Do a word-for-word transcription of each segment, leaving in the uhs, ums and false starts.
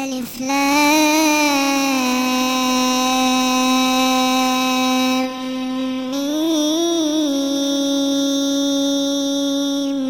ألف لام ميم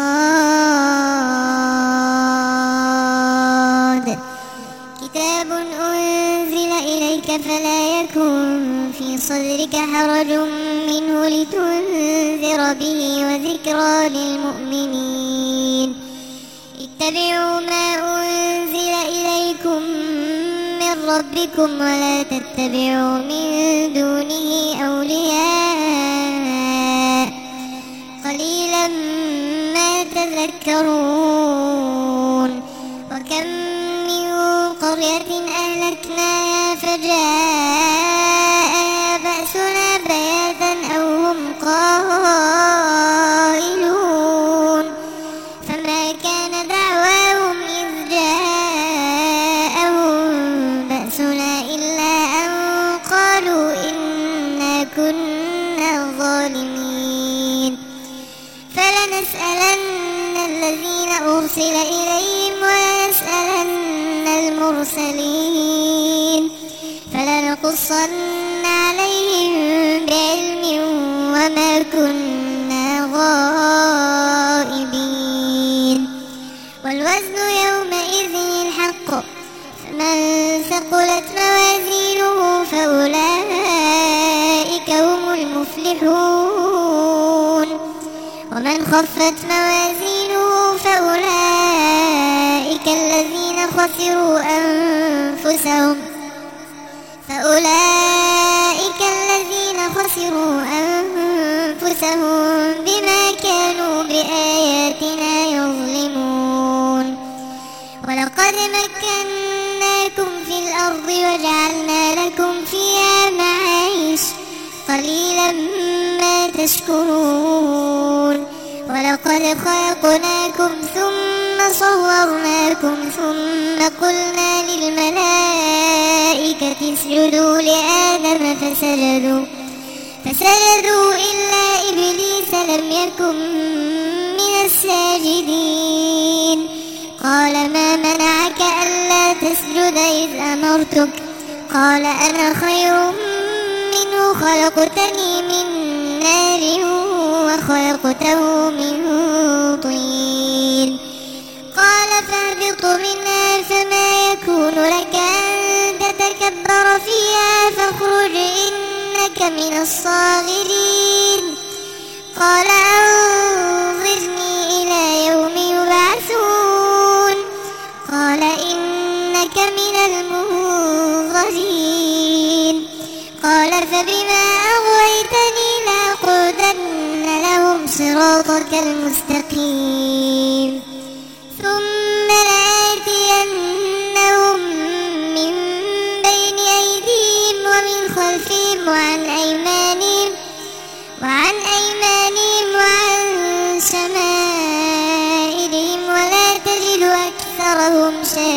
صاد كتاب أنزل إليك فلا يكن في صدرك حرج منه لتنذر به وذكرى للمؤمنين اتبعوا ما أنزل إليكم من ربكم ولا تتبعوا من دونه أولياء قليلا ما تذكرون وكم من قرية أهلكناها فجاءها بأسنا بياتا أو هم قائلون فما كان دعواهم إذ جاءهم بأسنا إلا أن قالوا إنا كنا ظالمين فلنسألن الذين أرسل إليهم ولنسألن المرسلين فلنقصن عليهم بعلم وما كنا غائبين والوزن يومئذ الحق فمن ثقلت موازينه فأولئك هم المفلحون ومن خفت موازينه فأولئك الذين خسروا أنفسهم فأولئك الذين خسروا أنفسهم بما كانوا بآياتنا يظلمون ولقد مكناكم في الأرض وجعلنا لكم فيها معايش قليلا ما تشكرون ولقد خلقناكم ثم صورناكم ثم قلنا للملائكة اسجدوا لآدم فسجدوا فسجدوا إلا إبليس لم يكن من الساجدين قال ما منعك ألا تسجد إذ أمرتك قال أنا خير منه خلقتني من نار وخلقته من طين قال فاهبط منها فما يكون لك أن تتكبر فيها فاخرج إنك من الصاغرين قال أنظرني إلى يوم يبعثون قال إنك من المنظرين قال فبما أغويتني لأقعدن لهم صراطك المستقيم ثم لآتينهم من بين أيديهم ومن خلفهم وعن أيمانهم وعن أيمانهم وعن شمائلهم ولا تجد أكثرهم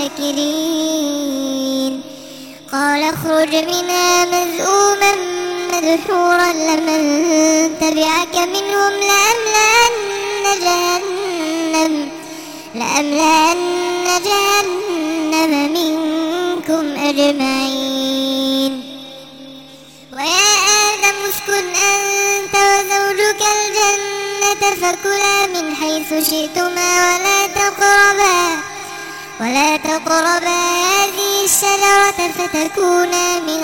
شاكرين قال اخرج منها مذءوما مدحورا لمن تبعك منهم لأملأن جهنم لأملأن جهنم منكم أجمعين ويا آدم اسكن أنت وزوجك الجنة فكلا من حيث شئتما ولا تقربا ولا تقربا هذه الشجرة فتكونا من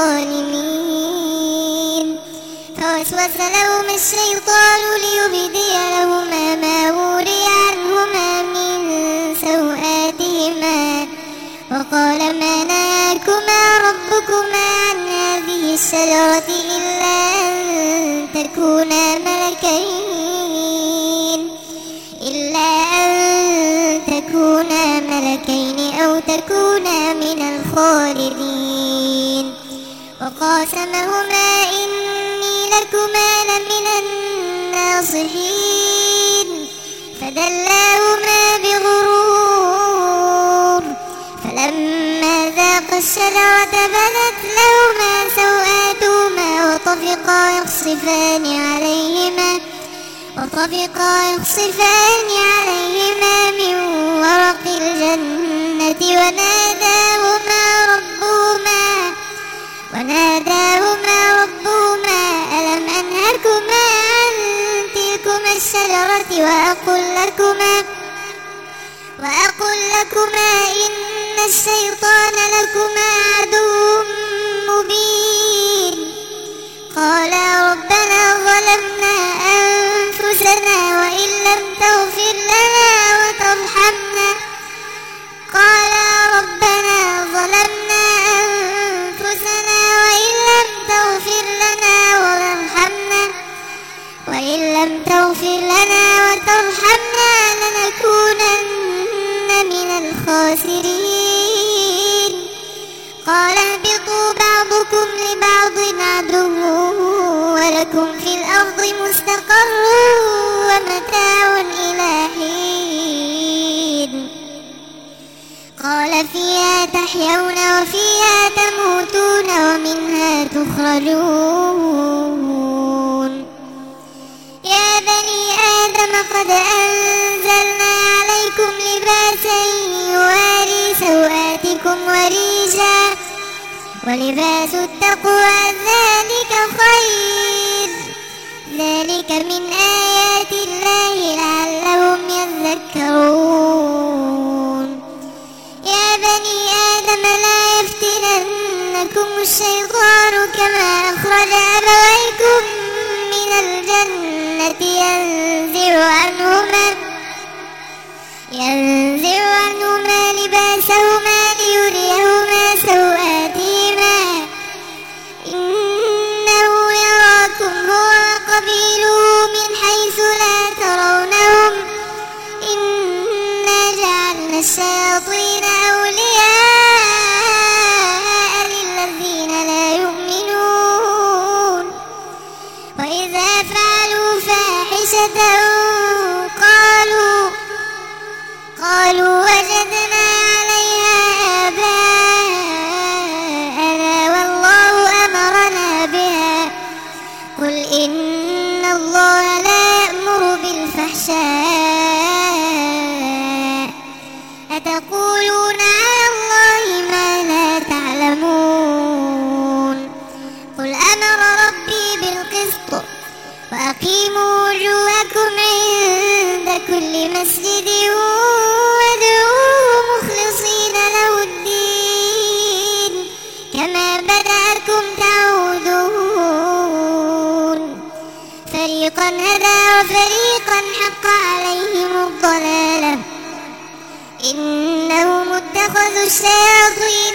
الظالمين فوسوس لهما الشيطان ليبدي لهما ما وري عنهما من سوآتهما وقال ما نهاكما ربكما عن هذه الشجرة إلا أن تكونا ملكين إلا أن تكونا ملكين أو تكونا من الخالدين وقاسمهما إني لكما لمن الناصحين فدلاهما بغرور فلما ذاقا الشجرة بدت لهما سوآتهما وطفقا يخصفان عليهما وطفقا يخصفان عليهما من ورق الجنة الظلمات وناداهما ربهما وناداهما ربهما ألم أنهكما عن تلكما الشجرة وأقل لكما وأقل لكما إن الشيطان لكما عدو مبين. قالا ربنا ظلمنا أنفسنا وإن لم تغفر لنا وترحمنا قالا ربنا ظلمنا أنفسنا وإن لم تغفر لنا وترحمنا وإن لم تغفر لنا وترحمنا لنكونن من الخاسرين. قال اهبطوا بعضكم لبعض عدو ولكم في الأرض مستقر ومتاع إلى حين. قال فيها تحيون وفيها تموتون ومنها تخرجون. يا بني آدم قد أنزلنا عليكم لباسا يواري سوآتكم وريشا ولباس التقوى ذلك خير ذلك من آيات الله لعلهم يذكرون. يا بني آدم لا يفتننكم الشيطان كما أخرج أبويكم من الجنة ينزع عنهما ينزع عنهما لباسهما ليريهما سوآتهما إنه يراكم هو وقبيله من حيث لا ترونهم إنا جعلنا الشياطين أولياء للذين لا يؤمنون. وإذا فعلوا فاحشة قالوا قالوا وجدنا عليها آباءنا والله أمرنا بها قل إن الله لا يأمر بالفحشاء أتقولون على الله ما لا تعلمون. قل أمر ربي بالقسط وأقيموا وجوهكم عند كل مسجد وادعوه مخلصين له الدين كما بدأكم تعودون. فريقا هدى وفريقا حق عليهم الضلالة إنهم اتخذوا الشياطين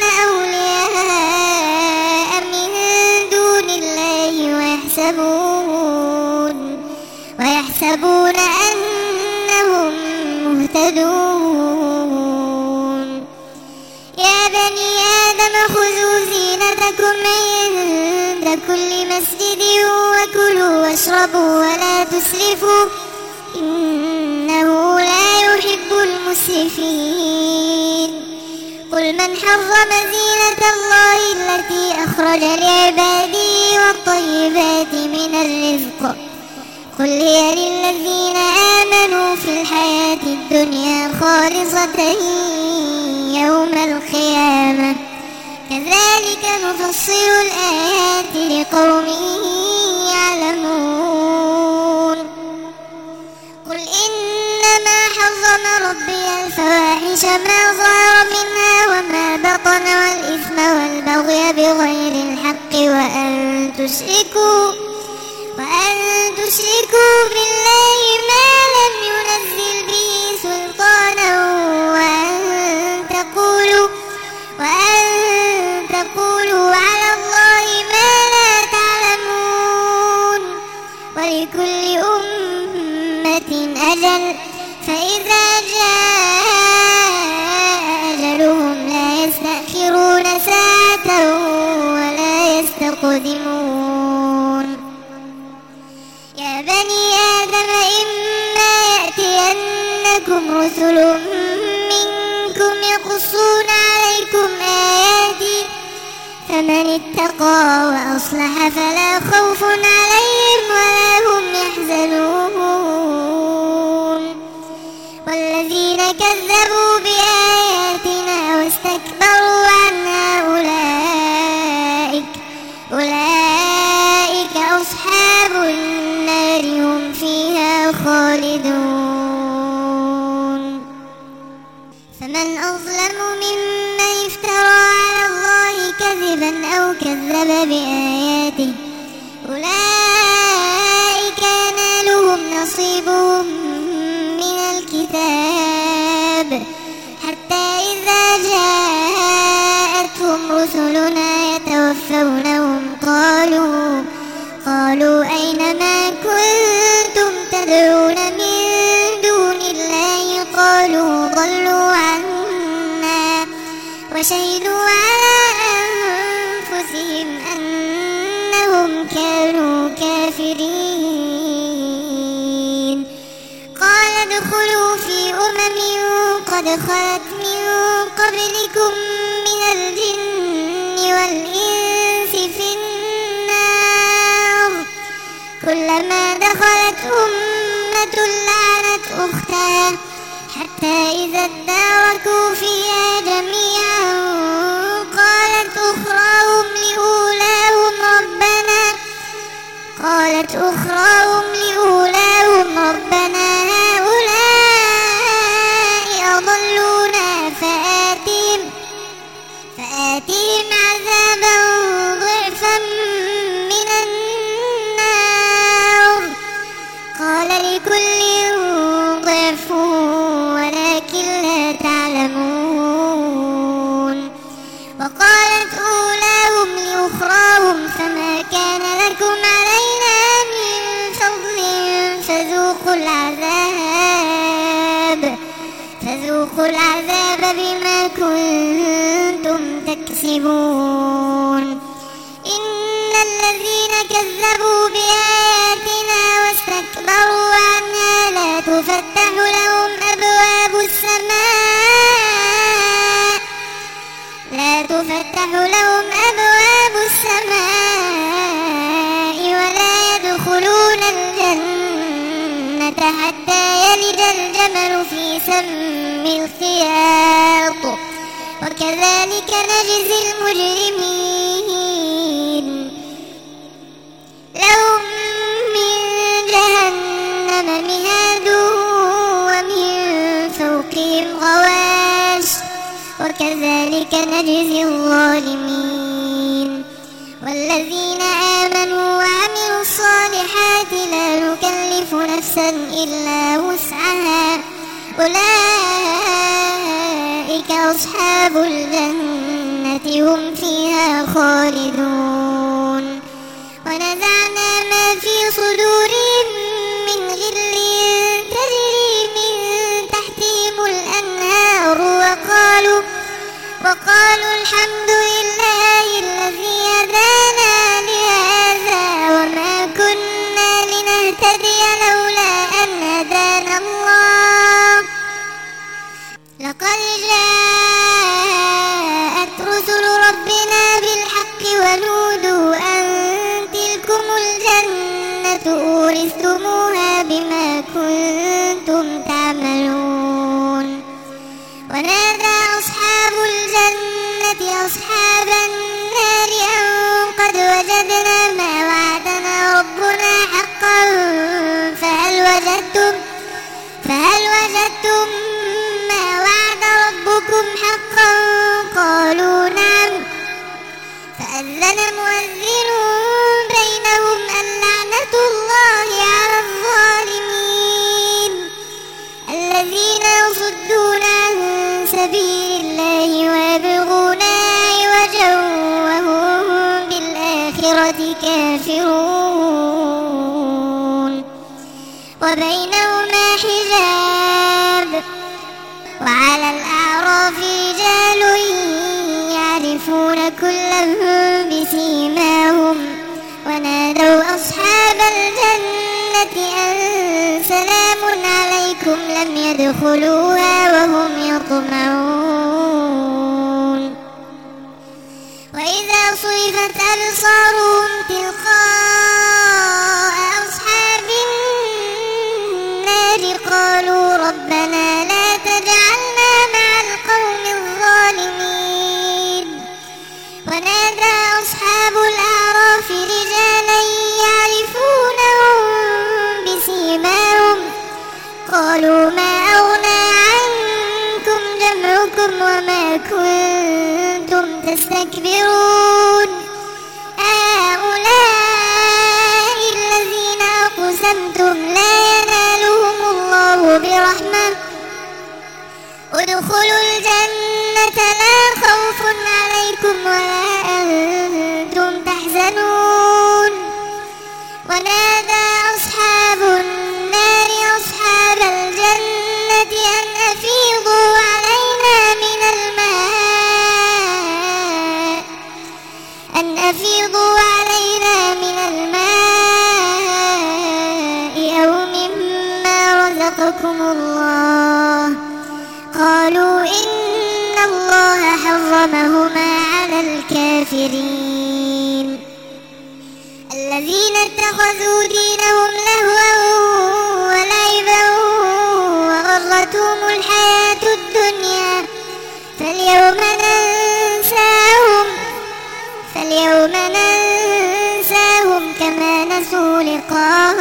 أولياء من دون الله ويحسبون ويحسبون أنهم مهتدون. يا بني آدم خذوا زينتكم عند كل مسجد وكلوا واشربوا ولا تسرفوا إنه لا يحب المسرفين. قل من حرم زينة الله التي أخرج لعباده والطيبات من الرزق قل هي للذين آمنوا في الحياة الدنيا خالصة يوم القيامة كذلك نفصل الآيات لقوم يعلمون. قل إنما حرم ربي الفواحش ما ظهر منها وما بطن والإثم والبغي بغير الحق وأن تشركوا وأن تشركوا بالله ما لم ينزل به سلطانا وأن تقولوا وأن تقولوا على الله ما لا تعلمون. ولكل أمة أجل فإذا جاء أجلهم لا يستأخرون ساعة ولا يستقدمون. يا بني آدم إما يأتينكم رسل منكم يقصون عليكم آياتي فمن اتقى وأصلح فلا خوف عليهم ولا هم يحزنون. والذين كذبوا بآياتنا أظلم ممن افترى على الله كذبا أو كذب بآياته أولئك ينالهم نصيبهم من الكتاب حتى إذا جاءتهم رسلنا يتوفونهم قالوا قالوا أين ما كنتم تدعون من دون الله قالوا ضلوا عنا وشهدوا على أنفسهم أنهم كانوا كافرين قال ادخلوا في أمم قد خلت من قبلكم من الجن والإنس في النار كلما دخلت أمة لعنت أختها حتى إذا اداركوا فيها جميعا قالت أخراهم لأولاهم ربنا قالت أخراهم لأولاهم ربنا هؤلاء أضلونا فآتهم فآتهم عذابا ضعفا من النار قال لكل ضعف ولكن لا تعلمون وقالت أولاهم لأخراهم فما كان لكم علينا من فضل فذوقوا العذاب فذوقوا العذاب بما كنتم تكسبون إن الذين كذبوا بآياتنا واستكبروا عنها لا تفتح لهم أبواب السماء لا تفتح لهم أبواب السماء ولا يدخلون الجنة حتى يلج الجمل في سم الخياط وكذلك نجزي المجرمين لهم من جهنم مهاد ومن فوقهم غواش وكذلك نجزي الظالمين والذين آمنوا وعملوا الصالحات لا نكلف نفسا إلا وسعها أولئك أصحاب الجنة هم فيها خالدون ونزعنا ما في صدورهم من غل تجري من تحتهم الأنهار وقالوا وقالوا الحمد لله الذي هدانا لهذا وما كنا لنهتدي لولا أن هدانا الله لقد جاءت رسل ربنا بالحق ونودوا أن تلكم الجنة أورثتموها بما كنتم تعملون ونادى أصحاب الجنة أصحاب النار أن قد وجدنا ما وعدنا ربنا حقا فهل وجدتم فهل وجدتم ما وعد ربكم حقا قالوا نعم فأذن مؤذن بينهم اللعنة الله على الظالمين الذين يصدون عن سبيل الله ويبغونها عوجا وهم بالآخرة كافرون وبينهما حجاب وعلى الأعراف رجال يعرفون كلا بسيماهم ونادوا أصحاب الجنة أن سلام عليكم لم يدخلوها وهم يطمعون وإذا صرفت أبصارهم تلقاء أصحاب النار قالوا ربنا لا تجعلنا مع القوم الظالمين ونادى أصحاب الأعراف رجالا يعرفونهم بسيماهم قالوا ما أغنى عنكم جمعكم وما كنتم تستكبرون هؤلاء الذين أقسمتم لا ينالهم الله برحمة ادخلوا الجنة لا خوف عليكم ولا أنتم تحزنون ونادى أصحاب النار أصحاب الجنة أن أفيضوا علينا من الماء أن أفيضوا علينا من الماء أو مما رزقكم الله قالوا إن الله حرمهما على الكافرين الذين اتخذوا دينهم لهوا ولعبا وغرتهم الحياة الدنيا فاليوم ننساهم فاليوم ننساهم كما نسوا لقاء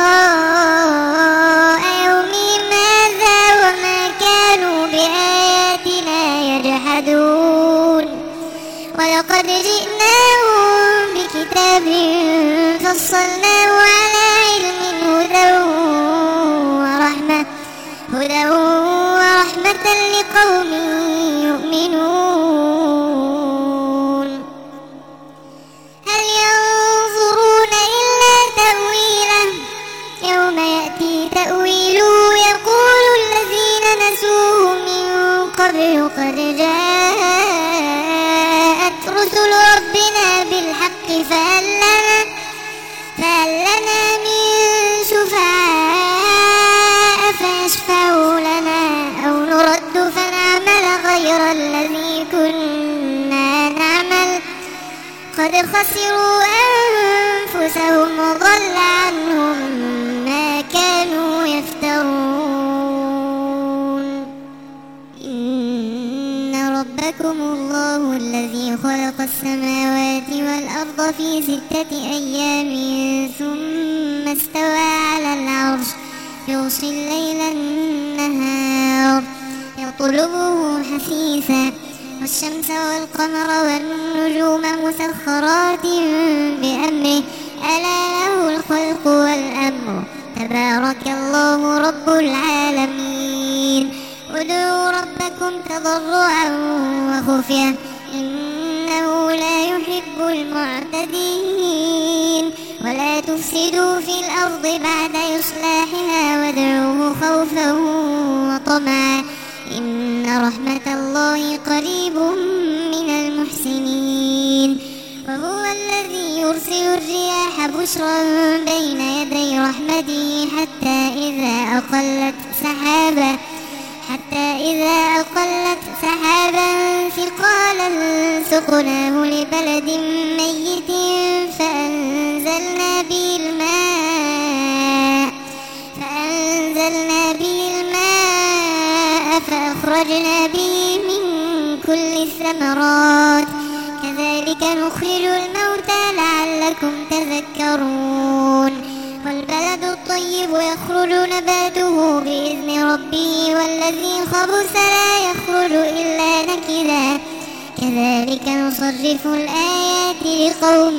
يومهم هذا وما كانوا بآياتنا يجحدون ولقد جئناهم بكتاب فصلناه على علم هدى ورحمة هدى ورحمة لقوم يؤمنون هل ينظرون إلا تأويله يوم يأتي تأويله يقول الذين نسوه من قبل قد جاءت رسل ربنا بالحق فهل لنا فهل لنا من شفعاء فيشفعوا لنا أو نرد فنعمل غير الذي كنا نعمل قد خسروا أنفسهم وضل عنهم ما كانوا يفترون إن ربكم الله الذي خلق السماوات والأرض في ستة أيام ثم استوى على العرش يغشي الليل النهار يطلبه حثيثا والشمس والقمر والنجوم مسخرات بأمره ألا له الخلق والأمر تبارك الله رب العالمين ادعوا ربكم تضرعا وخفية إنه لا يحب المعتدين ولا تفسدوا في الأرض بعد إصلاحها وادعوه خوفا وطمعا إن رحمة الله قريب من المحسنين وهو الذي يرسل الرياح بشرا بين يدي رحمته حتى إذا أقلت سحابا حتى إذا أقلت سحابا ثقالا سقناه لبلد ميت فأنزلنا به الماء فأنزلنا به الماء فأخرجنا به من كل الثمرات كذلك نخرج الموتى لعلكم تذكرون والبلد الطيب يخرج نباته بإذن ربه والذي خبث لا يخرج إلا نكدا كذلك نصرف الآيات لقوم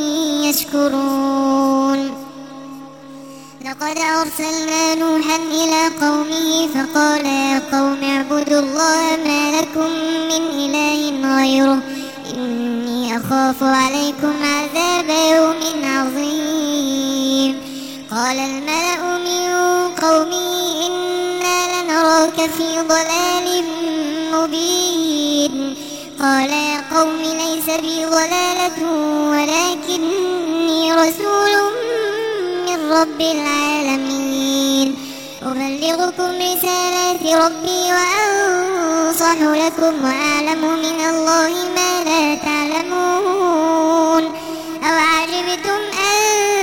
يشكرون لقد أرسلنا نوحا إلى قومه فقال يا قوم اعبدوا الله ما لكم من إله غيره إني أخاف عليكم عذاب يوم عظيم قال الملأ من قومه إنا لنراك في ضلال مبين قال يا قوم ليس بي ضلالة ولكني رسول من رب العالمين أبلغكم رسالات ربي وأنصح لكم وأعلم من الله ما لا تعلمون أو عجبتم أن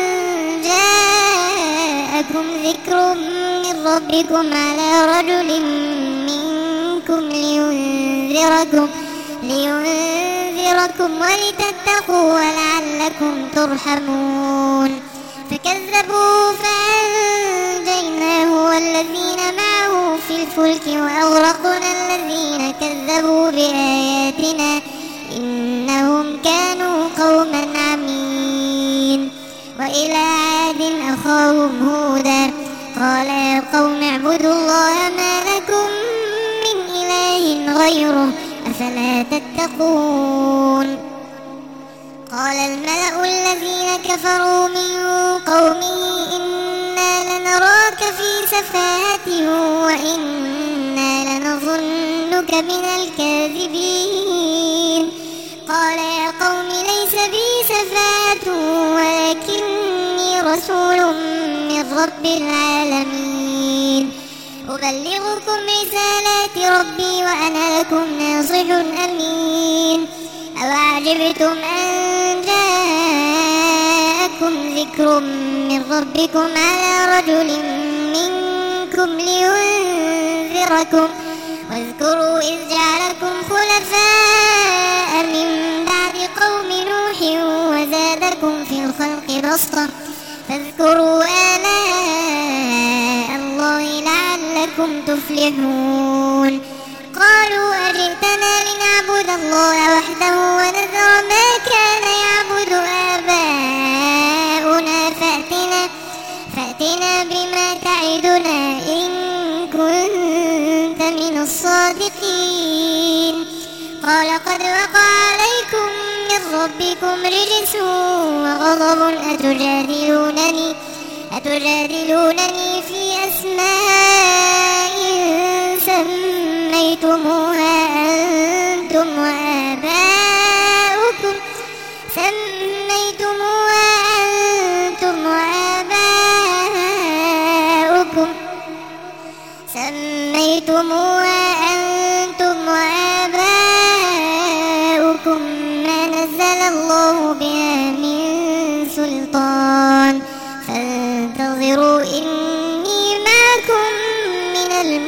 جاءكم ذكر من ربكم على رجل منكم لينذركم لينذركم ولتتقوا ولعلكم ترحمون فكذبوا فأنجيناه ونجيناه والذين معه في الفلك وأغرقنا الذين كذبوا بآياتنا إنهم كانوا قوما عمين. وإلى عاد أخاهم هودا قال يا قوم اعبدوا الله ما لكم من إله غيره أفلا تتقون. قال الملأ الذين كفروا من قومه إنا لنراك في سفاهة وإنا لنظنك من الكاذبين. قال يا قوم ليس بي سفاهة ولكني رسول من رب العالمين أبلغكم رسالات ربي وأنا لكم ناصح أمين. أوعجبتم أن جاءكم ذكر من ربكم على رجل منكم لينذركم واذكروا إذ جعلكم خلفاء من بعد قوم نوح وزادكم في الخلق بسطة فاذكروا آلاء الله لعلكم تفلحون. قالوا أجئتنا لنعبد الله وحده ونذر ما كان يعبد آباؤنا فأتنا, فأتنا بما تعدنا إن كنت من الصادقين. قال قد وقع عليكم من ربكم رجس وغضب أتجادلونني, أتجادلونني في أسماء سميتموها أنتم وآباؤكم سميتموها أنتم وآباؤكم سميتموها أنتم وآباؤكم ما نزل الله بها من سلطان فانتظروا إني معكم من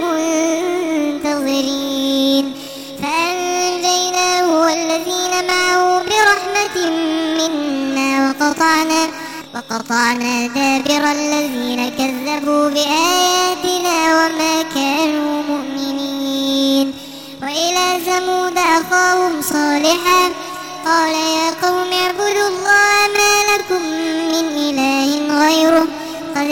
المنتظرين. فأنجيناه والذين معه برحمة منا وقطعنا, وقطعنا دابر الذين كذبوا بآياتنا وما كانوا مؤمنين. وإلى ثمود أخاهم صالحا قال يا قوم اعبدوا الله ما لكم من إله غيره قد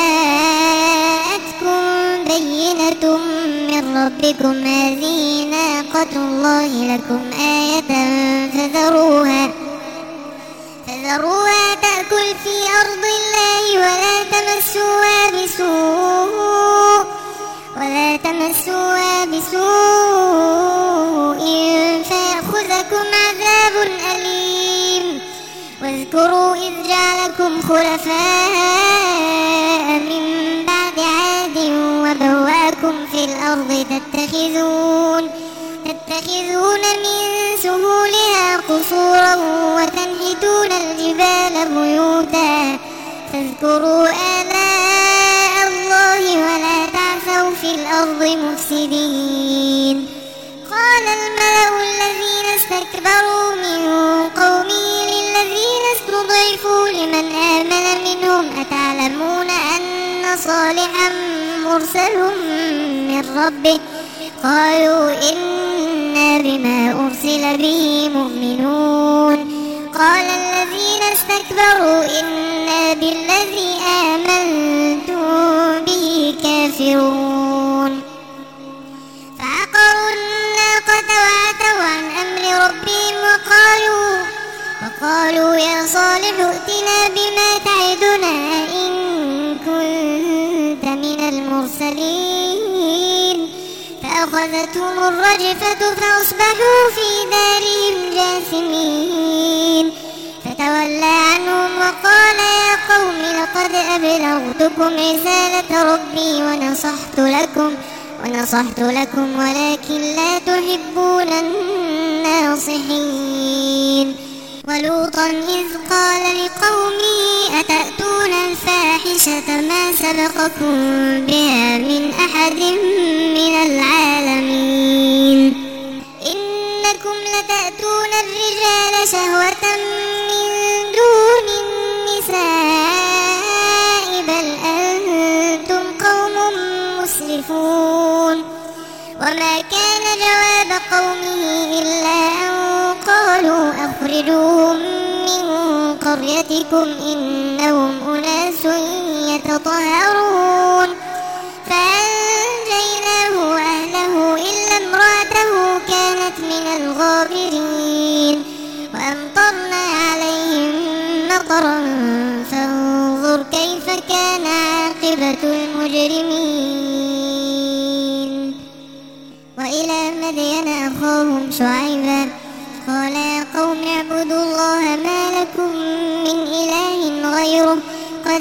جاءتكم بينة من ربكم هذه ناقة الله لكم آية فذروها, فذروها تأكل في أرض الله ولا تمسوها بسوء ولا تمسوها بسوء فيأخذكم عذاب أليم. واذكروا إذ جعلكم خلفاء من بعد عاد وبوأكم في الأرض تتخذون, تتخذون من سهولها قصورا وتنحتون الجبال بيوتا فاذكروا آلاء الله ولا تعثوا في الأرض مفسدين. قال الملأ الذين استكبروا من قومه للذين استضعفوا لمن آمن منهم أتعلمون أن صالحا مرسل من ربه قالوا إنا بما أرسل به مؤمنون. قال الذين استكبروا إنا بالذي آمنتم به كافرون. فعقروا الناقة وعتوا عن أمر ربهم وقالوا, وقالوا يا صالح ائتنا بما تعدنا إن كنت من المرسلين. فأخذتهم الرجفة فأصبحوا في دارهم جاثمين. فتولى عنهم وقال يا قوم لقد أبلغتكم رسالة ربي ونصحت لكم ونصحت لكم ولكن لا تحبون الناصحين. ولوطا إذ قال لقومه أتأتون الفاحشة ما سبقكم بها من أحد من العالمين إنكم لتأتون الرجال شهوة من دون النساء بل أنتم وما كان جواب قومه إلا أن قالوا أخرجوهم من قريتكم إنهم أناس يتطهرون فأنجيناه وأهله إلا امرأته كانت من الغابرين وأمطرنا عليهم مطرا فانظر كيف كان عاقبة المجرمين. وإلى مدين أخاهم شعيبا قال يا قوم اعبدوا الله ما لكم من إله غيره قد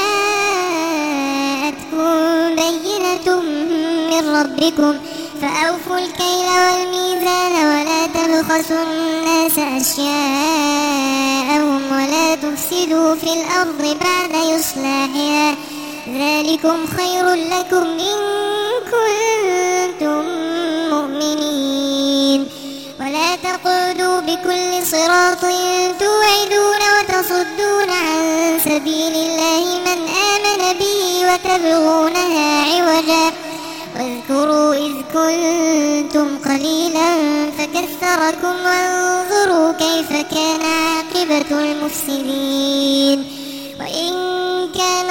جاءتكم بينة من ربكم فأوفوا الكيل والميزان ولا تبخسوا الناس أشياءهم ولا تفسدوا في الأرض بعد إصلاحها ذلكم خير لكم إن كنتم مؤمنين. ولا تقعدوا بكل صراط توعدون وتصدون عن سبيل الله من آمن به وتبغونها عوجا واذكروا إذ كنتم قليلا فكثركم وانظروا كيف كان عاقبة المفسدين. وإن كان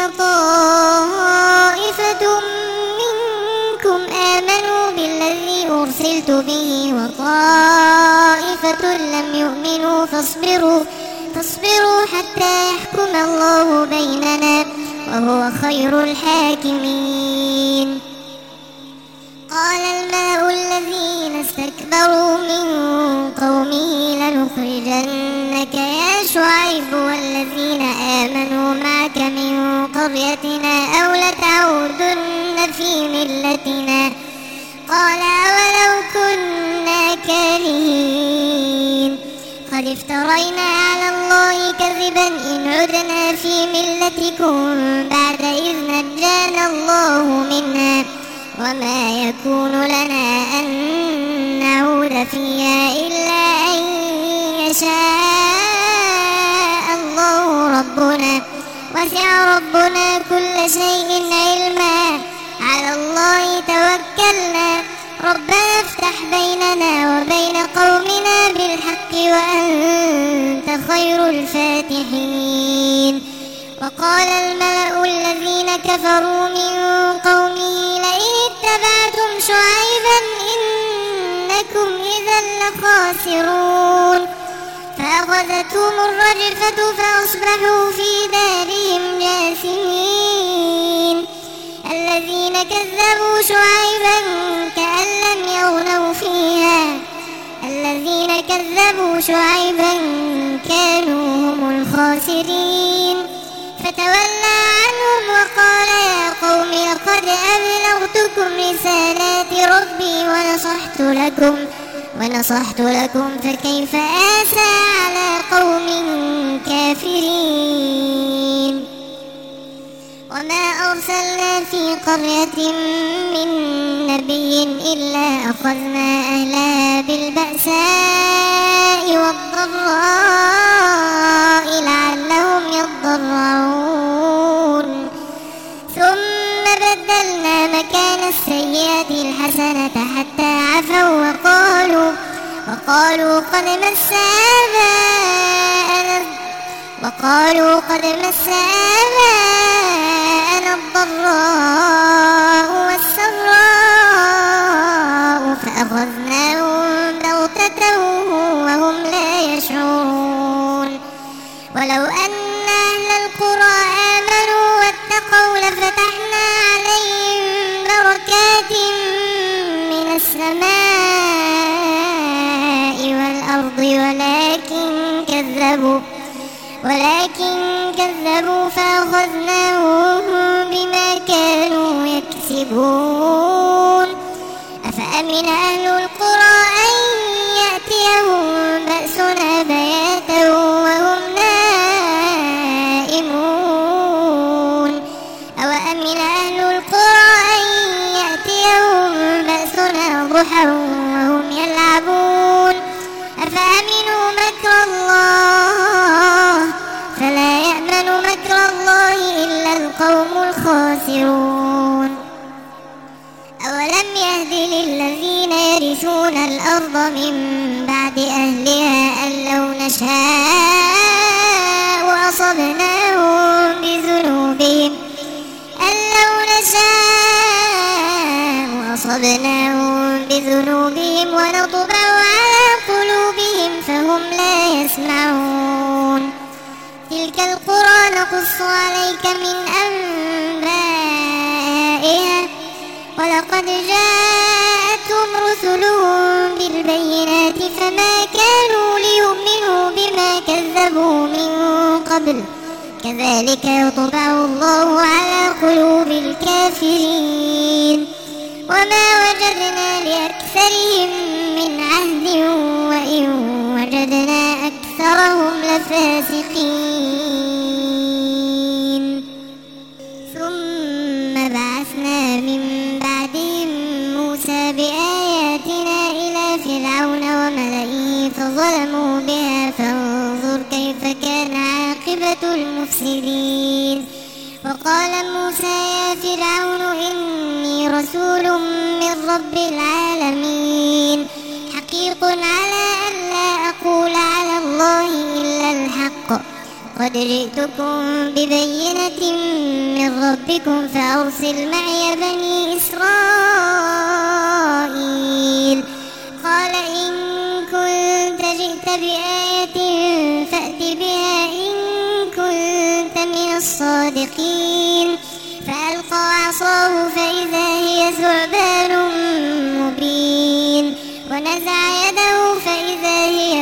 طائفة منكم آمنوا بالذي أرسلت به وطائفة لم يؤمنوا فاصبروا فاصبروا حتى يحكم الله بيننا وهو خير الحاكمين. قال الملأ الذين استكبروا من قومه لنخرجنك يا شعيب والذين آمنوا معك من قريتنا أو لتعودن في ملتنا قال أولو كنا كارهين قد افترينا على الله كذبا إن عدنا في ملتكم بعد إذ نجانا الله منها وما يكون لنا أن نعود فيها إلا أن يشاء الله ربنا وسع ربنا كل شيء علما على الله توكلنا ربنا افتح بيننا وبين قومنا بالحق وأنت خير الفاتحين. وقال الملأ الذين كفروا من قومه لئن اتبعتم شعيبا إنكم إذا لخاسرون فأخذتهم الرجفة فأصبحوا في دارهم جاثمين. الذين كذبوا شعيبا كأن لم يغنوا فيها الذين كذبوا شعيبا كانوا هم الخاسرين فتولى عنهم وقال يا قوم لقد أبلغتكم رسالات ربي ونصحت لكم ونصحت لكم فكيف آسى على قوم كافرين. وما أرسلنا في قرية من نبي إلا أخذنا أهلها بالبأساء والضراء لعلهم يضرعون ثم بدلنا مكان السيئة الحسنة حتى عفوا وقالوا وقالوا قد مس آباءنا وقالوا قد مس آباءنا الضراء والسراء فأخذناهم بغتة وهم لا يشعرون. ولو أن أهل القرى آمنوا واتقوا لفتحنا عليهم بركات من السماء والأرض ولكن كذبوا ولكن كذبوا فأخذناهم بما كانوا يكسبون. أفأمن أهل القرى أن يأتيهم بأسنا بياتا وهم نائمون أوأمن أهل القرى أن يأتيهم بأسنا ضحى وهم يلعبون أفأمنوا مكر الله فلا يأمن مكر الله إلا القوم الخاسرون. أولم يهد للذين يرثون الأرض من بعد أهلها أن لو نشاء أصبناهم بذنوبهم أن لو نشاء أصبناهم بذنوبهم ونطبع على قلوبهم فهم لا يسمعون. تلك القرى نقص عليك من أنبائها ولقد جاءتهم رسلهم بالبينات فما كانوا ليؤمنوا بما كذبوا من قبل كذلك يطبع الله على قلوب الكافرين. وما وجدنا لأكثرهم من عهد وإن وجدنا أكثرهم لفاسقين. ثم بعثنا من بعدهم موسى بآياتنا إلى فرعون وملئه فظلموا بها فانظر كيف كان عاقبة المفسدين. وقال موسى يا فرعون إني رسول من رب العالمين حقيق على أن لا أقول على الله إلا الحق قد جئتكم ببينة من ربكم فأرسل معي بني إسرائيل. قال إن كنت جئت بآية فأت بها إن كنت من الصادقين. فألقى عصاه فإذا هي ثعبان مبين ونزع يده فإذا هي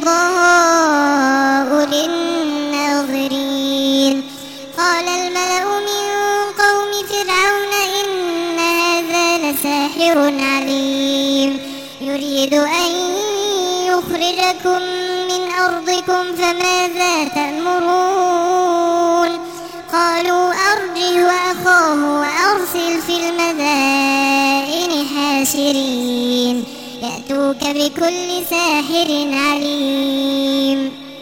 بيضاء للناظرين. قال الملأ من قوم فرعون إن هذا لساحر عليم يريد أن يخرجكم من أرضكم فماذا تأمرون؟ قالوا أرجه وأخاه وأرسل في المدائن حاشرين يأتوك بكل ساحر عليم.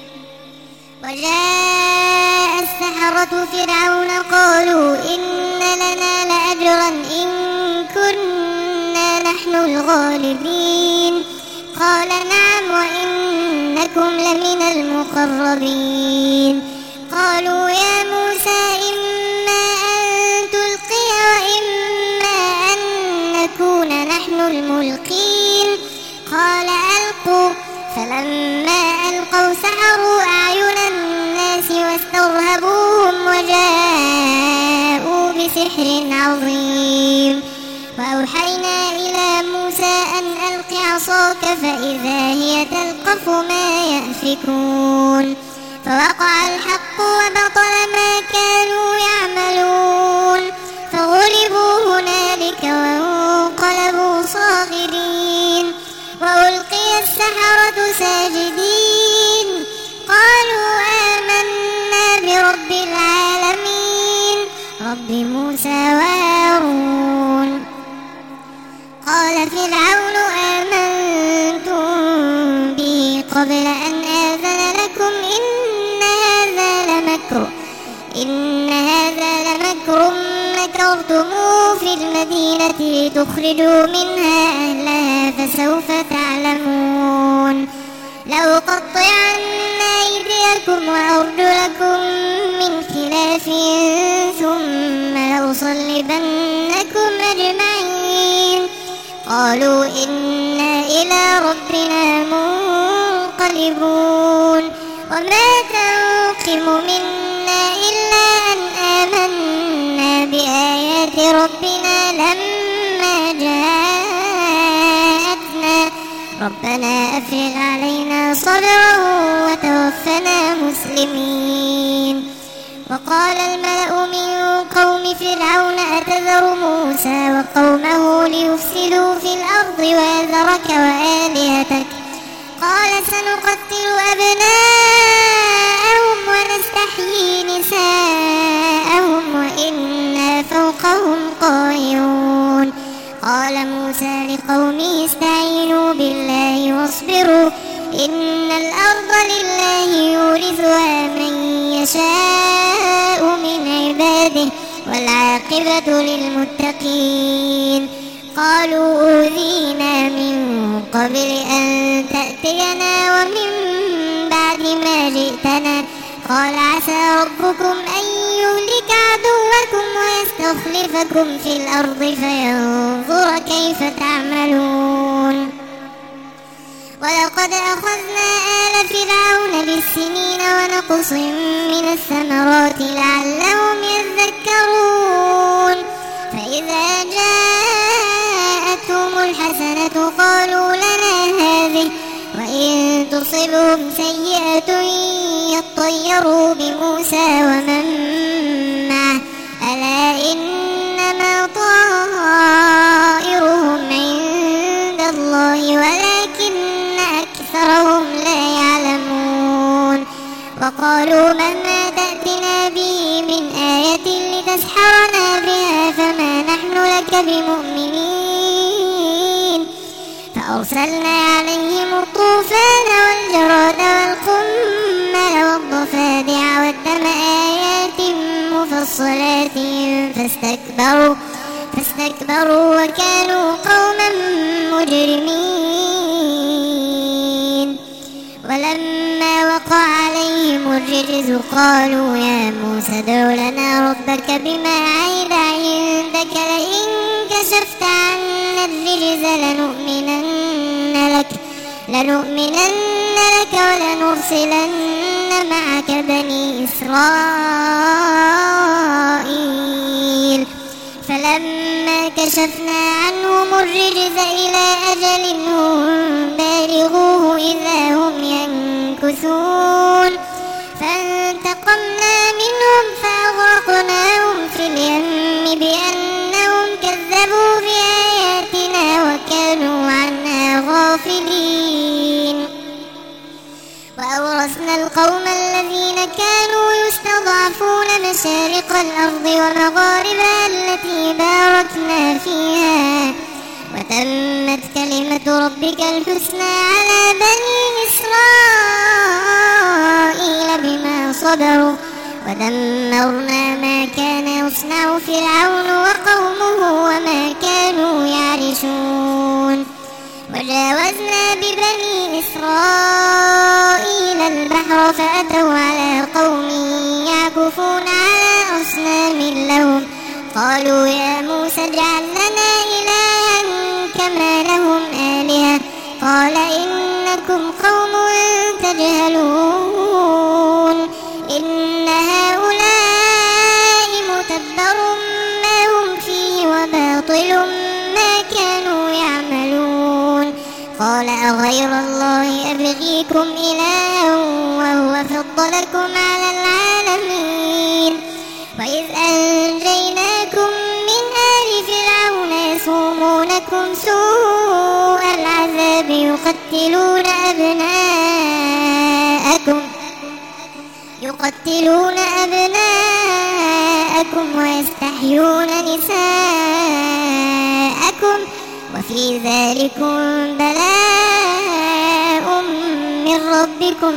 وجاء السحرة فرعون قالوا إن لنا لأجرا إن كنا نحن الغالبين. قال نعم وإنكم لمن المقربين. قالوا يا موسى إما أن تلقي وإما أن نكون نحن الملقين. قال ألقوا فلما ألقوا سحروا أعين الناس واسترهبوهم وجاءوا بسحر عظيم. وأوحينا إلى موسى أن ألق عصاك فإذا هي تلقف ما يأفكون. فوقع الحق وبطل ما كانوا يعملون فغلبوا هنالك وانقلبوا صاغرين. وألقي السحرة ساجدين قالوا آمنا برب العالمين رب موسى وهارون. قال فرعون آمنتم به قبل أن آذن لكم إن هذا لمكر إن هذا لمكر مكرتموه في المدينة لتخرجوا منها أهلها فسوف تعلمون. لأقطعن أيديكم وأرجلكم من خلاف ثم لأصلبنكم أجمعين. قالوا إنا إلى ربنا منقلبون. وما تنقم منا إلا أن آمنا بآيات ربنا لما جاءتنا ربنا أفرغ علينا صبرا وتوفنا مسلمين. وقال الملأ من قوم فرعون أتذر موسى وقومه ليفسدوا في الأرض ويذرك وآلهتك قال سنقتل أبناءهم ونستحيي نساءهم وإنا فوقهم قاهرون. قال موسى لقومه استعينوا بالله واصبروا إن الأرض لله يورثها من يشاء من عباده والعاقبة للمتقين. قالوا أوذينا من قبل أن تأتينا ومن بعد ما جئتنا قال عسى ربكم أن يهلك عدوكم ويستخلفكم في الأرض فينظر كيف تعملون ولقد أخذنا آل فرعون بالسنين ونقص من الثمرات لعلهم يذكرون فإذا جاءتهم الحسنة قالوا لنا هذه وإن تصبهم سيئة يطيروا بموسى ومن معه ألا إنما طائرهم عند الله ولكن أكثرهم لا يعلمون وقالوا مهما تأتنا به من آية لتسحرنا بها فما نحن لك بمؤمنين فأرسلنا عليهم الطوفان والجراد والقمل والضفادع والدم آيات مفصلات فاستكبروا فاستكبروا وكانوا قوما مجرمين ولما وقع عليهم الرجز قالوا يا موسى ادع لنا ربك بما عهد عندك لئن كشفت عنا الرجز لنؤمنن لك لنؤمنن لك ولنرسلن معك بني إسرائيل فلما كشفنا عنهم الرجز إلى أجل هم بالغوه إذا هم ينكثون فانتقمنا منهم فأغرقناهم في اليم بأنهم كذبوا بآياتنا وكانوا عنها غافلين وأورثنا القوم الذين كانوا يستضعفون مشارق الأرض ومغاربها التي باركنا فيها وتمت كلمة ربك الحسنى على بني إسرائيل بما صبروا ودمرنا ما كان يصنع فرعون وقومه وما كانوا يعرشون وجاوزنا ببني إسرائيل البحر فأتوا على قوم يعكفون على أصنام لهم قالوا يا موسى اجعل لنا إلها كما لهم آلهة قال إنكم قوم تجهلون إن هؤلاء متبر ما هم فيه وباطل ما كانوا يعملون قال أغير الله أبغيكم إلها وهو فضلكم على العالمين وإذ أنجيناكم من آل فرعون يسومونكم سوء العذاب يقتلون أبناءكم يقتلون أبناءكم ويستحيون نساءكم وفي ذلكم بلاء من ربكم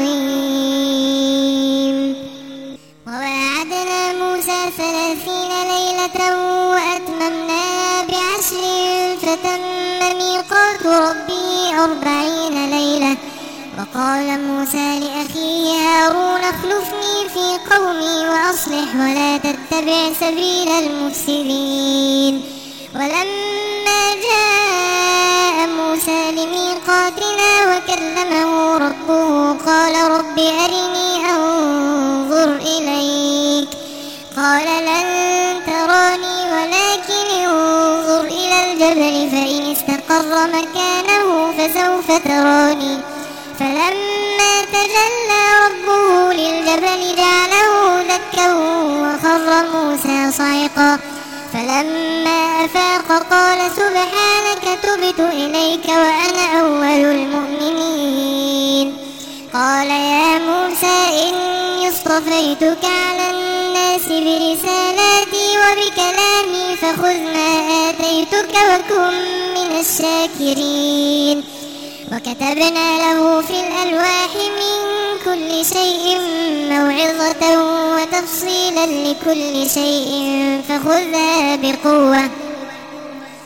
عظيم وواعدنا موسى ثلاثين ليلة وأتممناها بعشر فتم ميقات ربي أربعين ليلة وقال موسى لأخيه هارون اخلفني في قومي وأصلح ولا تتبع سبيل المفسدين ولما جاء موسى لميقاتنا وكلمه ربه قال رب أرني أنظر إليك قال لن تراني ولكن انظر إلى الجبل فإن استقر مكانه فسوف تراني فلما تجلى ربه للجبل جعله دكا وخر موسى صعقا فلما أفاق قال سبحانك تبت إليك وأنا أول المؤمنين قال يا موسى إني اصطفيتك على الناس برسالاتي وبكلامي فخذ ما آتيتك وكن من الشاكرين وكتبنا له في الألواح من كل شيء موعظة وتفصيلا لكل شيء فخذها بقوة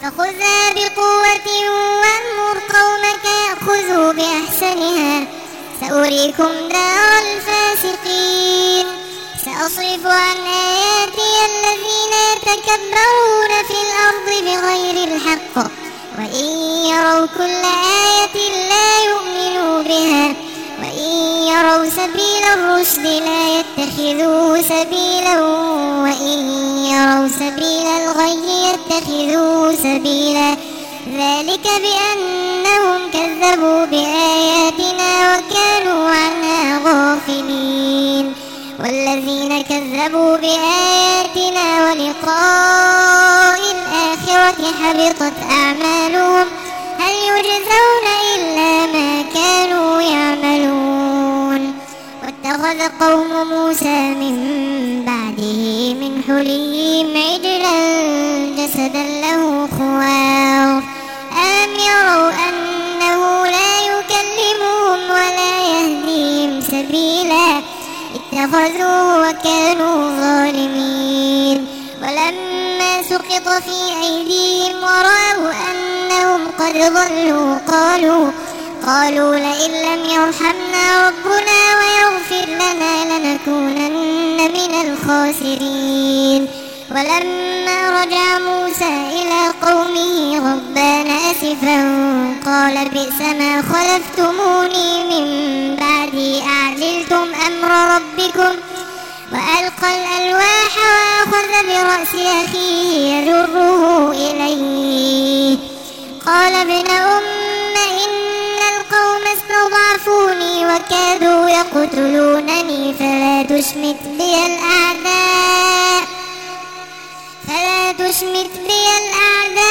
فخذها بقوة وأمر قومك يأخذوا بأحسنها سأريكم دار الفاسقين سأصرف عن آياتي الذين يتكبرون في الأرض بغير الحق وإن يروا كل آية لا يؤمنوا بها وإن يروا سبيل الرشد لا يتخذوه سبيلا وإن يروا سبيل الغي يتخذوه سبيلا ذلك بأنهم كذبوا بآياتنا وكانوا عنها غافلين والذين كذبوا بآياتنا ولقاء الآخرة حبطت أعمالهم هل يجزون إلا ما كانوا يعملون واتخذ قوم موسى من بعده من حليهم عجلا جسدا له خوار ألم يروا أنه لا يكلمهم ولا يهديهم سبيلا اتخذوه وكانوا ظالمين ولما سقط في أيديهم ورأوا أنهم قد ضلوا قالوا قالوا لئن لم يرحمنا ربنا ويغفر لنا لنكونن من الخاسرين ولما رجع موسى إلى قومه غضبان أسفا قال بئس ما خلفتموني من بعدي أعجلتم أمر ربكم وألقى الألواح وأخذ برأس أخيه يجره إليه قال ابن أم إن القوم استضعفوني وكادوا يقتلونني فلا تشمت بي الأعداء فلا تشمت بي الأعداء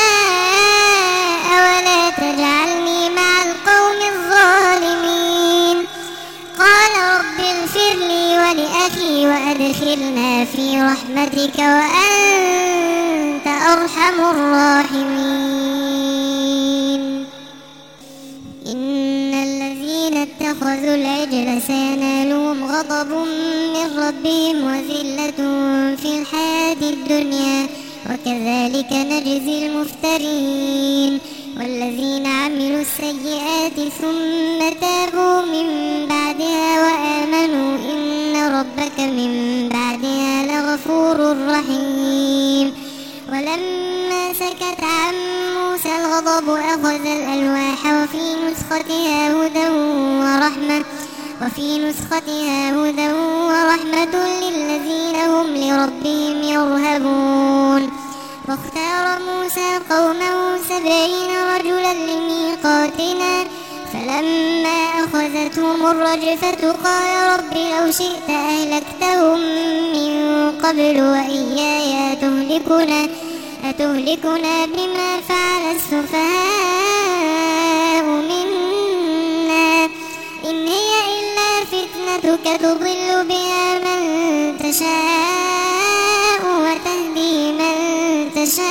ولا تجعلني مع القوم الظالمين قال رب اغفر لي ولأخي وأدخلنا في رحمتك وأنت أرحم الراحمين إن الذين اتخذوا العجل سينالهم غضب من ربهم وذلة في الحياة الدنيا وكذلك نجزي المفترين والذين عملوا السيئات ثم تابوا من بعدها وآمنوا إن ربك من بعدها لغفور رحيم ولما سكت عن موسى الغضب أخذ الألواح وفي نسختها هدى ورحمة وفي نسختها هدى ورحمة للذين هم لربهم يرهبون واختار موسى قومه سبعين رجلا لميقاتنا فلما أخذتهم الرجفة قال رب لو شئت أهلكتهم من قبل وإياي تهلكنا أتهلكنا بما فعل السفهاء منا إن هي إلا فتنتك تضل بها من تشاء وتهدي من تشاء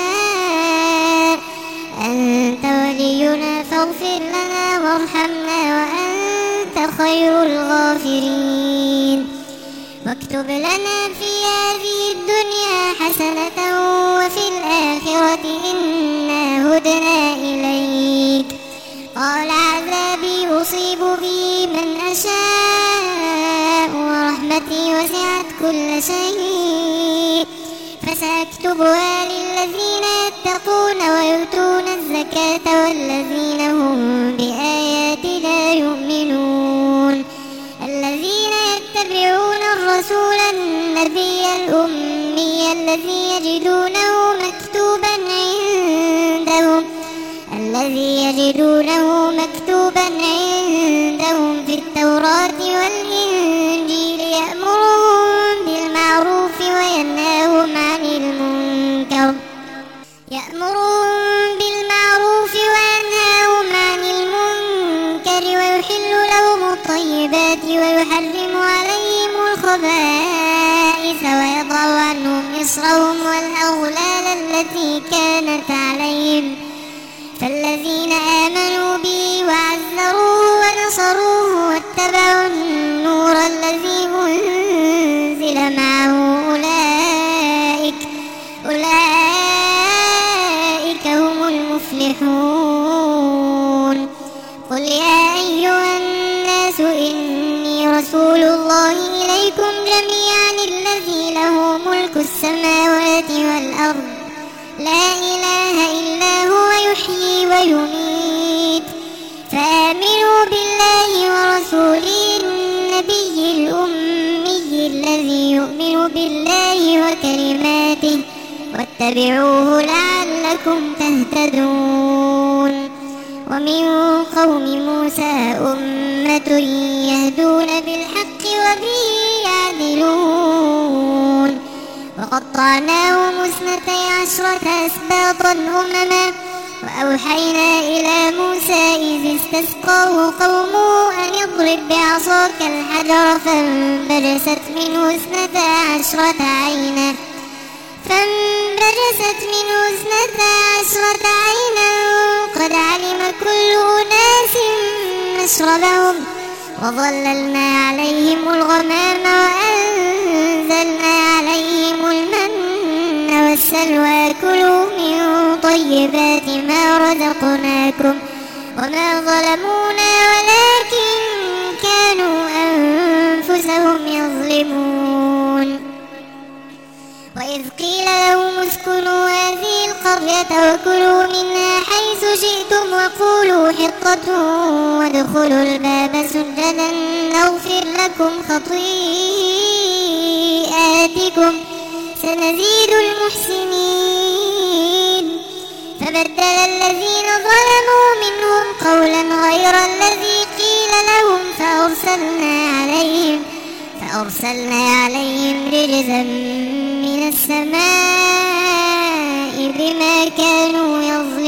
أنت ولينا فاغفر لنا وارحمنا وأنت خير الغافرين واكتب لنا في هذه الدنيا حسنة وفي الآخرة إنا هدنا إليك قال عذابي أصيب به من أشاء ورحمتي وسعت كل شيء فسأكتبها للذين يتقون ويؤتون الزكاة والذين هم بآياتنا يؤمنون الذين يتبعون الرسول النبي الأمي الذي يجدونه مكتوبا عندهم الذي يجدونه مكتوبا عندهم في التوراة والإنجيل يأمرهم بالمعروف وينهاهم عن المنكر يأمرهم بالمعروف وينهاهم عن المنكر ويحل لهم الطيبات ويحرم عليهم الخبائث ويضع عنهم إصرهم والأغلال التي كانت عليهم فالذين آمنوا به وعزروه ونصروه واتبعوا النور الذي أنزل معه أولئك أولئك إني رسول الله إليكم جميعا الذي له ملك السماوات والأرض لا إله إلا هو يحيي ويميت فآمنوا بالله ورسوله النبي الأمي الذي يؤمن بالله وكلماته واتبعوه لعلكم تهتدون. ومن قوم موسى أمة يهدون بالحق وبه يعدلون وقطعناهم اثنتي عشرة أسباطا أمما وأوحينا إلى موسى إذ استسقاه قومه أن اضرب بعصاك الحجر فانبجست منه اثنتا عشرة عينا فانبجست منه اثنتا عشرة عينا قد علم كل أناس مشربهم وظللنا عليهم الغمام وأنزلنا عليهم المن والسلوى كلوا من طيبات ما رزقناكم وما ظلمونا ولكن كانوا أنفسهم يظلمون. وإذ قيل لهم اسكنوا هذه القرية وكلوا منها حيث شئتم وقولوا حطة وادخلوا الباب سجدا نغفر لكم خطيئاتكم سنزيد المحسنين. فبدل الذين ظلموا منهم قولا غير الذي قيل لهم فأرسلنا عليهم فأرسلنا عليهم رجزا من السماء بما كانوا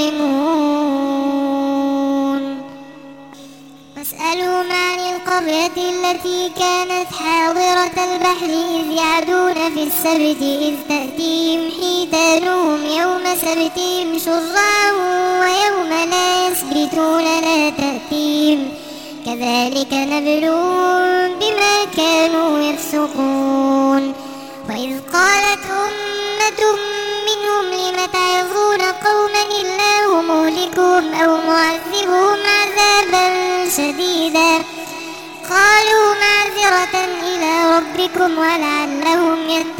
يظلمون. واسألهم عن القرية التي كانت حاضرة البحر إذ يعدون في السبت إذ تأتيهم حيتانهم يوم سبتهم شرعا ويوم لا يسبتون لا تأتيهم كذلك نبلوهم بما كانوا يفسقون. وإذ قالت أمة منهم لم تعظون قوما الله مهلكهم أو معذبهم عذابا شديدا قالوا معذرة إلى ربكم ولعلهم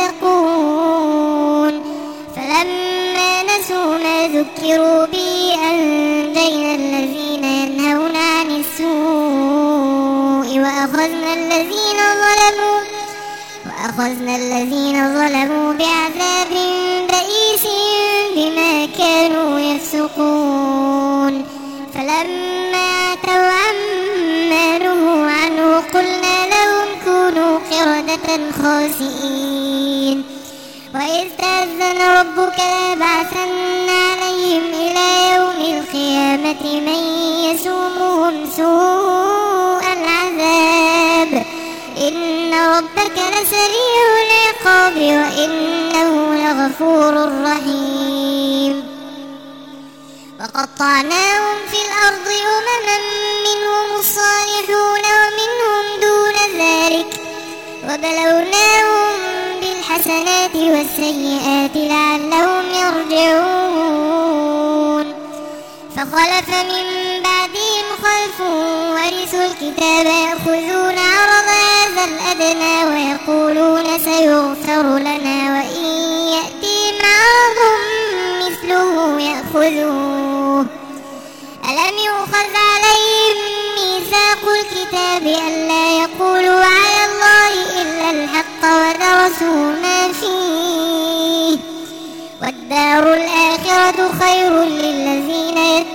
يتقون. فلما نسوا ما ذكروا به أنجينا الذين ينهون عن السوء وأخذنا الذين ظلموا وأخذنا الذين ظلموا بعذاب بئيس بما كانوا يفسقون. فلما عتوا عما نهوا عنه قلنا لهم كونوا قردة خاسئين. وإذ تأذن ربك ليبعثن عليهم إلى يوم القيامة من يسومهم سوء العذاب إن ربك لسريع العقاب وإنه لغفور رحيم. وقطعناهم في الأرض أمما منهم الصالحون ومنهم دون ذلك وبلوناهم بالحسنات والسيئات لعلهم يرجعون. فخلف من بعدهم خلف ورثوا الكتاب يأخذون عرض هذا الأدنى ويقولون سيغفر لنا وإن يأتهم عرض مثله يأخذوه. ألم يؤخذ عليهم ميثاق الكتاب ألا يقولوا على الله إلا الحق ودرسوا ما فيه والدار الآخرة خير للذين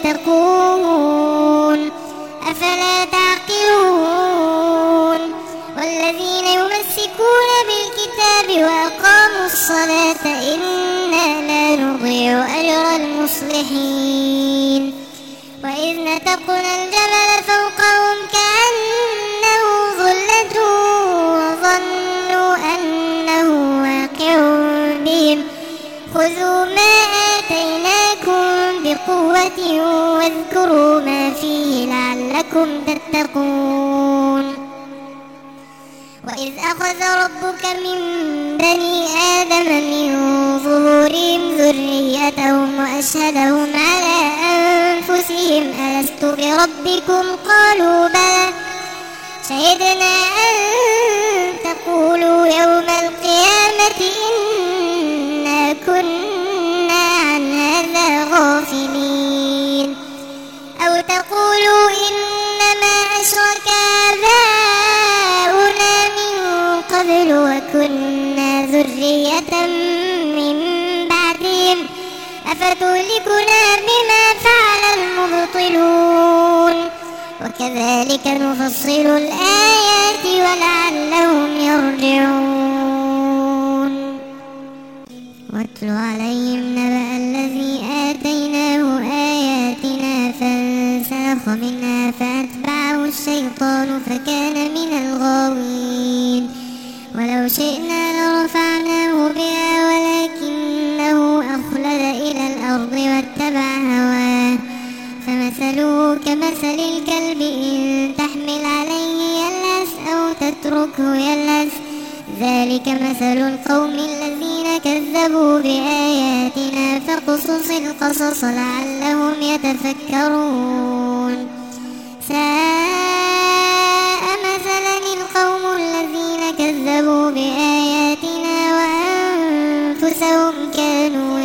يتقون أفلا تعقلون. والذين يمسكون بالكتاب وأقاموا الصلاة إنا لا نضيع أجر المصلحين. وإذ نتقنا الجبل فوقهم كأنه ظلة وظنوا أنه واقع بهم خذوا ما آتيناكم بقوة واذكروا ما فيه لعلكم تتقون. وإذ أخذ ربك من بني آدم من ظهورهم ذريتهم وأشهدهم على أنفسهم ألست بربكم قالوا بلى شهدنا أن تقولوا يوم القيامة إنا كنا عن هذا غافلين أو تقولوا إنما أشرك آباؤنا من قبل وكنا ذرية من بعدهم أفتهلكنا بما فعل المبطلون وكذلك نفصل الآيات ولعلهم يرجعون واتل عليهم نبأ الذي آتيناه آياتنا فانسلخ منها فأتبعه الشيطان فكان من الغاوين ولو شئنا لرفعناه بها ولكنه أخلد إلى الأرض واتبع هواه فمثله كمثل الكلب إن تحمل عليه يلهث أو تتركه يلهث ذلك مثل القوم الذين كذبوا بآياتنا فاقصص القصص لعلهم يتفكرون ساء مثلا القوم الذين كذبوا بآياتنا وأنفسهم كانوا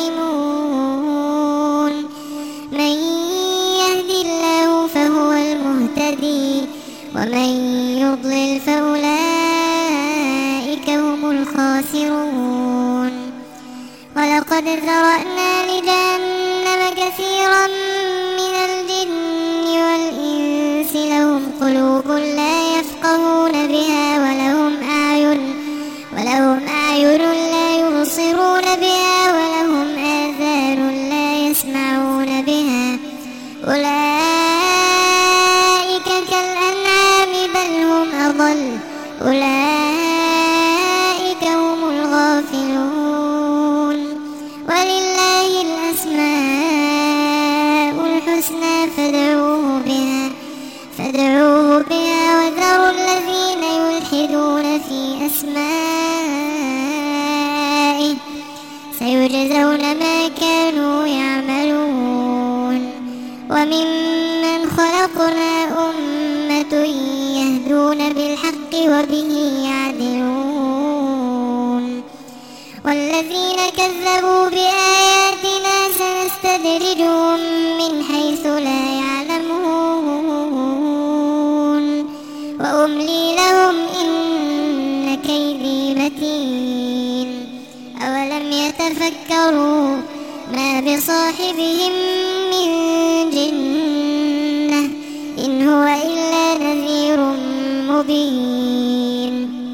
يظلمون من يهد الله فهو المهتدي ومن يضلل فأولئك هم الخاسرون ولقد ذرأنا لجهنم كثيرا من الجن والإنس لهم قلوب لا يفقهون بها ولهم أعين ولهم أعين لا يبصرون بها ولهم آذان لا يسمعون بها أولئك كالأنعام بل هم أضل أولئك هم الغافلون ولله الأسماء الحسنى فادعوه بها فادعوه بها وذروا الذين يلحدون في أسمائه سيجزون ما كانوا يعملون وممن خلقنا أمة يهدون بالحق وبه يعدلون والذين كذبوا بآياتنا سنستدرجهم من حيث لا يعلمون وأملي لهم إن كيدي متين أولم يتفكروا ما بصاحبهم من جنة إن هو إلا نذير مبين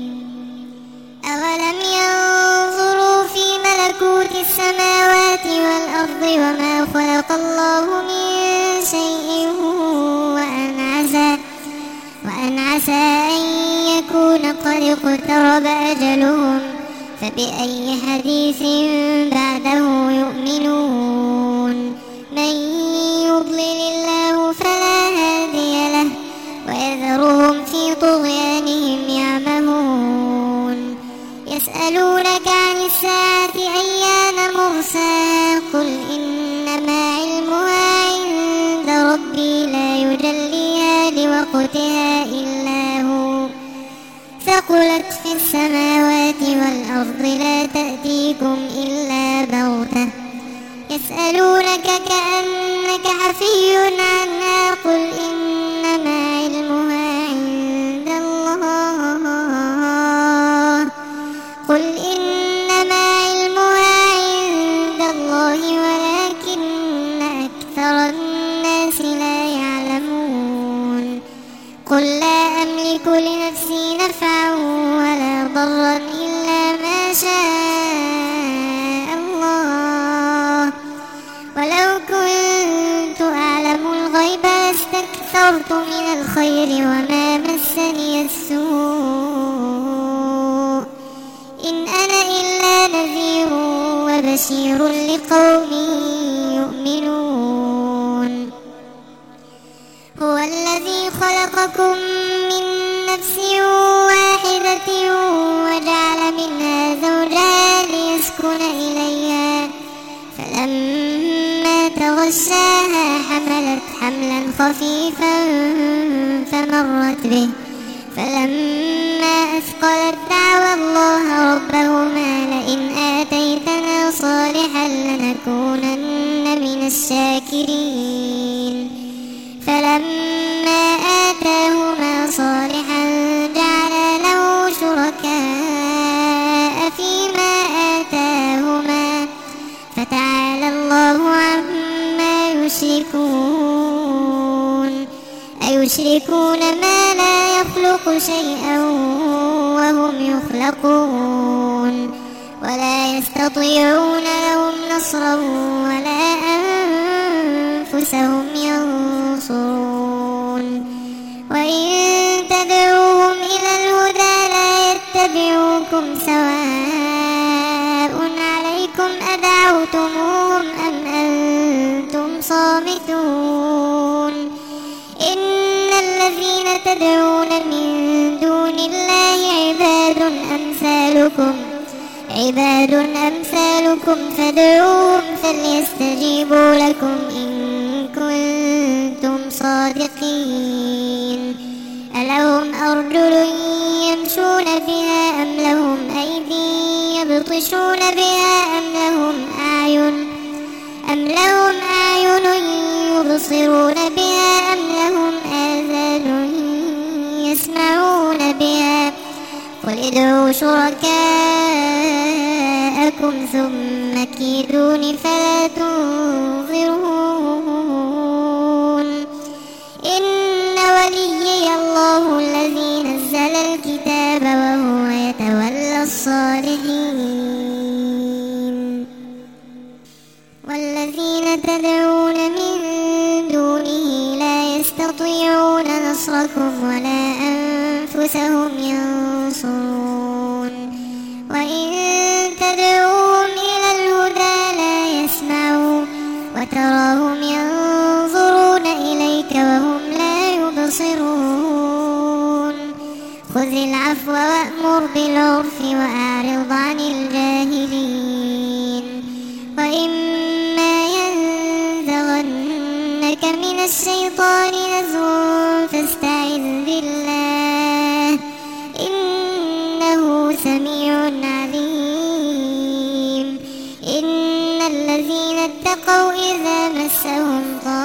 أولم ينظروا في ملكوت السماوات والأرض وما خلق الله من شيء وأن عسى وأن عسى أن يكون قد اقترب أجلهم فبأي حديث بعده يؤمنون من يضلل الله فلا هادي له ويذرهم في طغيانهم يعمهون يسألونك عن الساعة أيان مرساها قل إنما علمها عند ربي لا يجليها لوقتها إلا هو ثقلت في السماوات والأرض لا تأتيكم إلا بغتة يسألونك كأنك حفي عنها قل إنما علمها عند الله قل إنما علمها عند الله ولكن أكثر الناس لا يعلمون قل لا أملك لنفسي نفعا ولا ضرا إلا ما شاء الله ولو كنت أعلم الغيب لاستكثرت من الخير وما مسني السوء إن أنا إلا نذير وبشير لقوم يؤمنون هو الذي خلقكم من نفس واحدة وجعل منها زوجها ليسكن إليها فلما تغشاها حملت حملا خفيفا فمرت به فلما أثقلت دعوا الله ربهما لئن آتيتنا صالحا لنكونن من الشاكرين فلما آتاهما صالحا جعل له شركاء فيما آتاهما فتعالى الله عما يشركون أيشركون ما لا يخلق شيئا وهم يخلقون ولا يستطيعون لهم نصرا ولا أنفسهم ينصرون وإن تدعوهم إلى الهدى لا يتبعوكم سواء عليكم أدعوتموهم أم أنتم صامتون إن الذين تدعون من دون الله عباد أمثالكم عباد أمثالكم فادعوهم فليستجيبوا لكم إن كنتم صادقين ألهم أرجل يمشون بها أم لهم أيدي يبطشون بها أم لهم أعين أم لهم أعين يبصرون بها أم لهم آذان يسمعون بها قل ادعوا شركاءكم ثم كيدون فلا تنظرون إن وليي الله الذي نزل الكتاب وهو يتولى الصالحين والذين تدعون من دونه لا يستطيعون نصركم ولا أنفسهم ينصرون وإن تدعوهم إلى الهدى لا يسمعوا وتراهم ينظرون إليك وهم لا يبصرون خذ العفو وأمر بالعرف وأعرض عن الجاهلين وإما ينزغنك من الشيطان نزغ فاستعذ بالله إنه سميع عليم إن الذين اتقوا إذا مسهم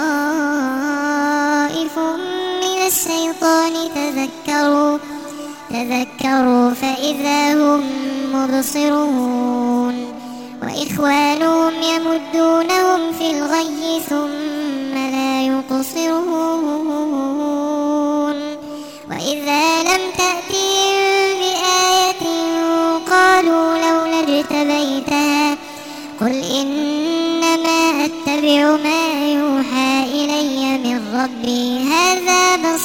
طائف من الشيطان تذكروا تذكروا فإذا هم مبصرون وإخوانهم يمدونهم في الغي ثم لا يقصرون وإذا لم تأتهم بآية قالوا لولا اجتبيتها قل إنما أتبع ما يوحى إلي من ربي هذا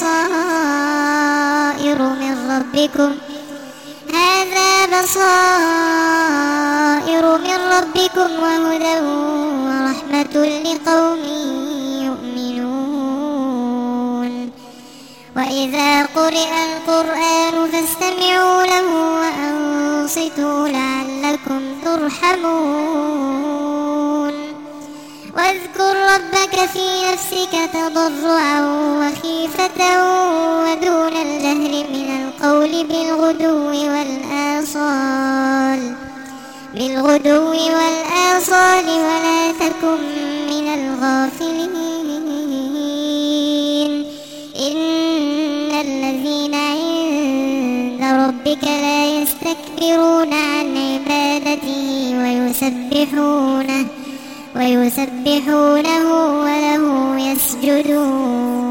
بصائر من ربكم هذا بصائر من ربكم وهدى ورحمة لقوم يؤمنون وإذا قرئ القرآن فاستمعوا له وأنصتوا لعلكم ترحمون واذكر ربك في نفسك تضرعا وخيفة ودون الجهر من القول بالغدو والآصال بالغدو والآصال ولا تكن من الغافلين إن الذين عند ربك لا يستكبرون عن عبادته ويسبحونه ويسبحونه وله يسجدون